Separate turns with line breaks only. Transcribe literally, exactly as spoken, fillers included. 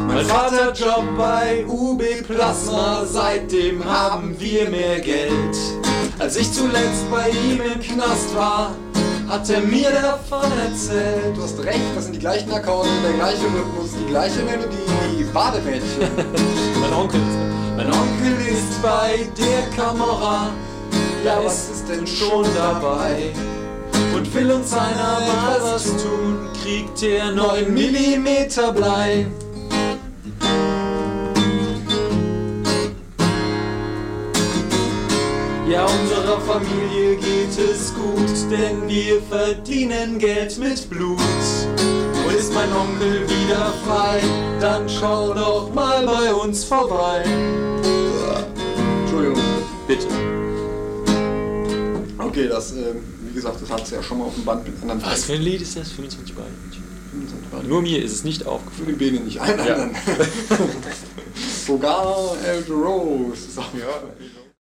Mein Vater Job bei U B Plasma, seitdem haben wir mehr Geld. Als ich zuletzt bei ihm im Knast war, hat er mir davon erzählt.
Du hast recht, das sind die gleichen Akkorde, der gleiche Rhythmus, die gleiche Melodie wie Bademädchen.
Mein Onkel ist
Mein Onkel ist bei der Kamera, ja, was ist denn schon dabei? Und will uns einer mal was tun, kriegt er neun Millimeter Blei. Ja, unserer Familie geht es gut, denn wir verdienen Geld mit Blut. Und ist mein Onkel wieder frei, dann schau doch mal bei uns vorbei.
Entschuldigung.
Bitte.
Okay, das, äh, wie gesagt, das hat es ja schon mal auf dem Band mit anderen
Was für ein Lied ist das? fünfundzwanzig Bar.
fünfundzwanzig
Nur mir ist es nicht
Für
aufgefallen.
die Bene nicht, allen
Ja.
anderen. Sogar El Rose. Ja.